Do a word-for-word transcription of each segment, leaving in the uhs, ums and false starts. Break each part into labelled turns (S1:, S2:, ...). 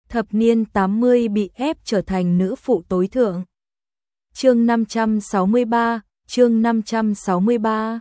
S1: thập niên tám mươi bị ép trở thành nữ phụ tối thượng. Chương năm trăm sáu mươi ba, chương năm trăm sáu mươi ba.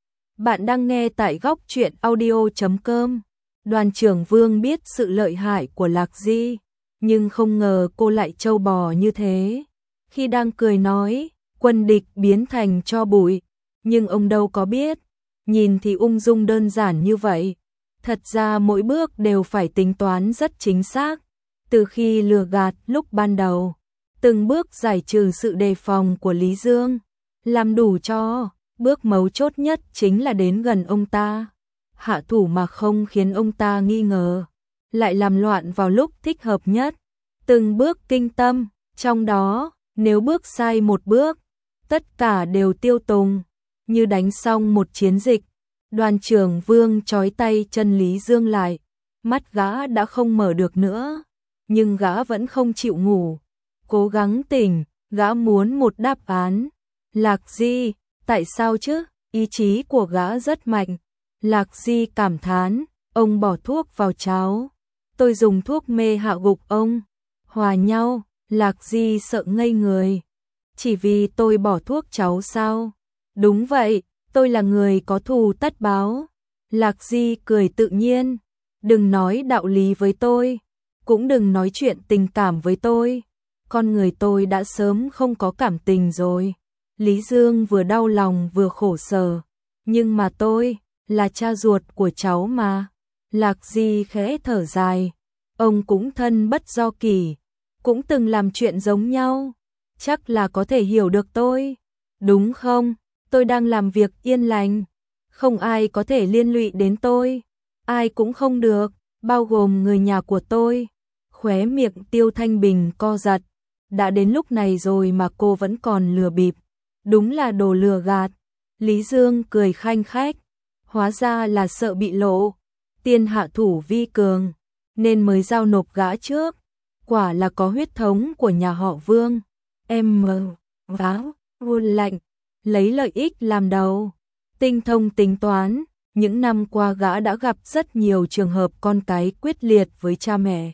S1: Bạn đang nghe tại góc truyện audio chấm com. Đoàn trưởng Vương biết sự lợi hại của Lạc Di, nhưng không ngờ cô lại trâu bò như thế. Khi đang cười nói, quân địch biến thành tro bụi, nhưng ông đâu có biết, nhìn thì ung dung đơn giản như vậy. Thật ra mỗi bước đều phải tính toán rất chính xác, từ khi lừa gạt lúc ban đầu, từng bước giải trừ sự đề phòng của Lý Dương, làm đủ cho, bước mấu chốt nhất chính là đến gần ông ta, hạ thủ mà không khiến ông ta nghi ngờ, lại làm loạn vào lúc thích hợp nhất, từng bước kinh tâm, trong đó, nếu bước sai một bước, tất cả đều tiêu tùng, như đánh xong một chiến dịch. Đoàn trưởng Vương trói tay chân Lý Dương lại, mắt gã đã không mở được nữa, nhưng gã vẫn không chịu ngủ, cố gắng tỉnh, gã muốn một đáp án. Lạc Di, tại sao chứ? Ý chí của gã rất mạnh. Lạc Di cảm thán, ông bỏ thuốc vào cháo, tôi dùng thuốc mê hạ gục ông. Hòa nhau, Lạc Di sợ ngây người. Chỉ vì tôi bỏ thuốc cháu sao? Đúng vậy, tôi là người có thù tất báo. Lạc Di cười tự nhiên, đừng nói đạo lý với tôi, cũng đừng nói chuyện tình cảm với tôi. Con người tôi đã sớm không có cảm tình rồi. Lý Dương vừa đau lòng vừa khổ sở, nhưng mà tôi là cha ruột của cháu mà. Lạc Di khẽ thở dài, ông cũng thân bất do kỷ, cũng từng làm chuyện giống nhau, chắc là có thể hiểu được tôi, đúng không? Tôi đang làm việc yên lành, không ai có thể liên lụy đến tôi, ai cũng không được, bao gồm người nhà của tôi. Khóe miệng Tiêu Thanh Bình co giật, đã đến lúc này rồi mà cô vẫn còn lừa bịp, đúng là đồ lừa gạt. Lý Dương cười khanh khách, hóa ra là sợ bị lộ, tiên hạ thủ vi cường, nên mới giao nộp gã trước, quả là có huyết thống của nhà họ Vương. Em mờ, váo, vun lạnh, lấy lợi ích làm đầu, tinh thông tính toán, những năm qua gã đã gặp rất nhiều trường hợp con cái quyết liệt với cha mẹ,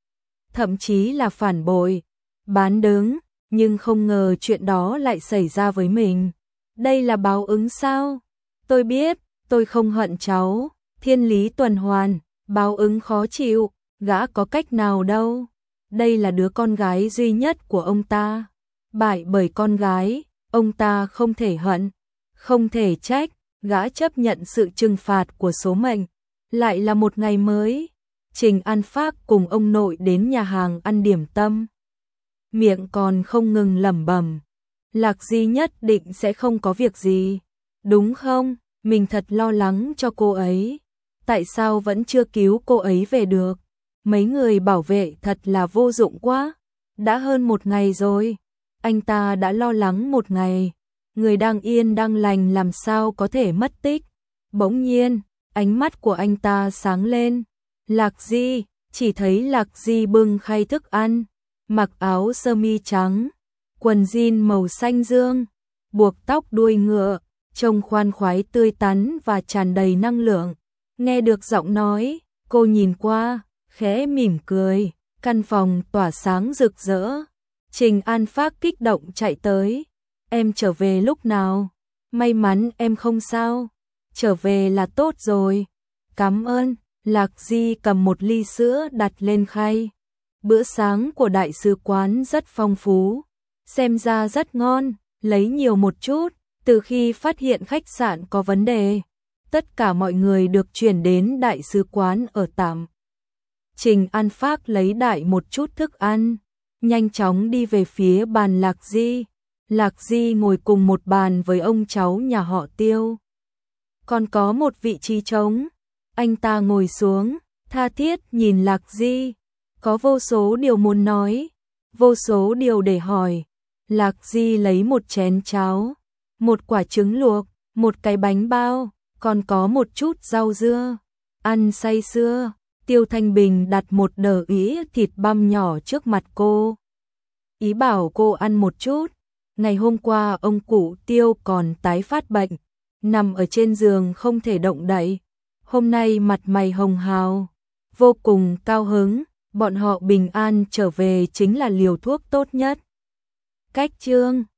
S1: thậm chí là phản bội, bán đứng, nhưng không ngờ chuyện đó lại xảy ra với mình. Đây là báo ứng sao? Tôi biết, tôi không hận cháu, thiên lý tuần hoàn, báo ứng khó chịu, gã có cách nào đâu. Đây là đứa con gái duy nhất của ông ta, bại bởi con gái, ông ta không thể hận, không thể trách, gã chấp nhận sự trừng phạt của số mệnh. Lại là một ngày mới, Trình An Phác cùng ông nội đến nhà hàng ăn điểm tâm. Miệng còn không ngừng lẩm bẩm, Lạc Di nhất định sẽ không có việc gì, đúng không? Mình thật lo lắng cho cô ấy, tại sao vẫn chưa cứu cô ấy về được? Mấy người bảo vệ thật là vô dụng quá, đã hơn một ngày rồi, anh ta đã lo lắng một ngày, người đang yên đang lành làm sao có thể mất tích. Bỗng nhiên, ánh mắt của anh ta sáng lên, Lạc Di, chỉ thấy Lạc Di bưng khay thức ăn, mặc áo sơ mi trắng, quần jean màu xanh dương, buộc tóc đuôi ngựa, trông khoan khoái tươi tắn và tràn đầy năng lượng. Nghe được giọng nói, cô nhìn qua, khẽ mỉm cười, căn phòng tỏa sáng rực rỡ. Trình An Phác kích động chạy tới, em trở về lúc nào? May mắn em không sao, trở về là tốt rồi. Cảm ơn. Lạc Di cầm một ly sữa đặt lên khay. Bữa sáng của đại sứ quán rất phong phú, xem ra rất ngon, lấy nhiều một chút. Từ khi phát hiện khách sạn có vấn đề, tất cả mọi người được chuyển đến đại sứ quán ở tạm. Trình An Phác lấy đại một chút thức ăn, nhanh chóng đi về phía bàn Lạc Di. Lạc Di ngồi cùng một bàn với ông cháu nhà họ Tiêu. Còn có một vị trí trống, anh ta ngồi xuống, tha thiết nhìn Lạc Di, có vô số điều muốn nói, vô số điều để hỏi. Lạc Di lấy một chén cháo, một quả trứng luộc, một cái bánh bao, còn có một chút rau dưa, ăn say sưa. Tiêu Thanh Bình đặt một đờ ý thịt băm nhỏ trước mặt cô, ý bảo cô ăn một chút. Ngày hôm qua ông cụ Tiêu còn tái phát bệnh, nằm ở trên giường không thể động đậy, hôm nay mặt mày hồng hào, vô cùng cao hứng, bọn họ bình an trở về chính là liều thuốc tốt nhất. Cách chương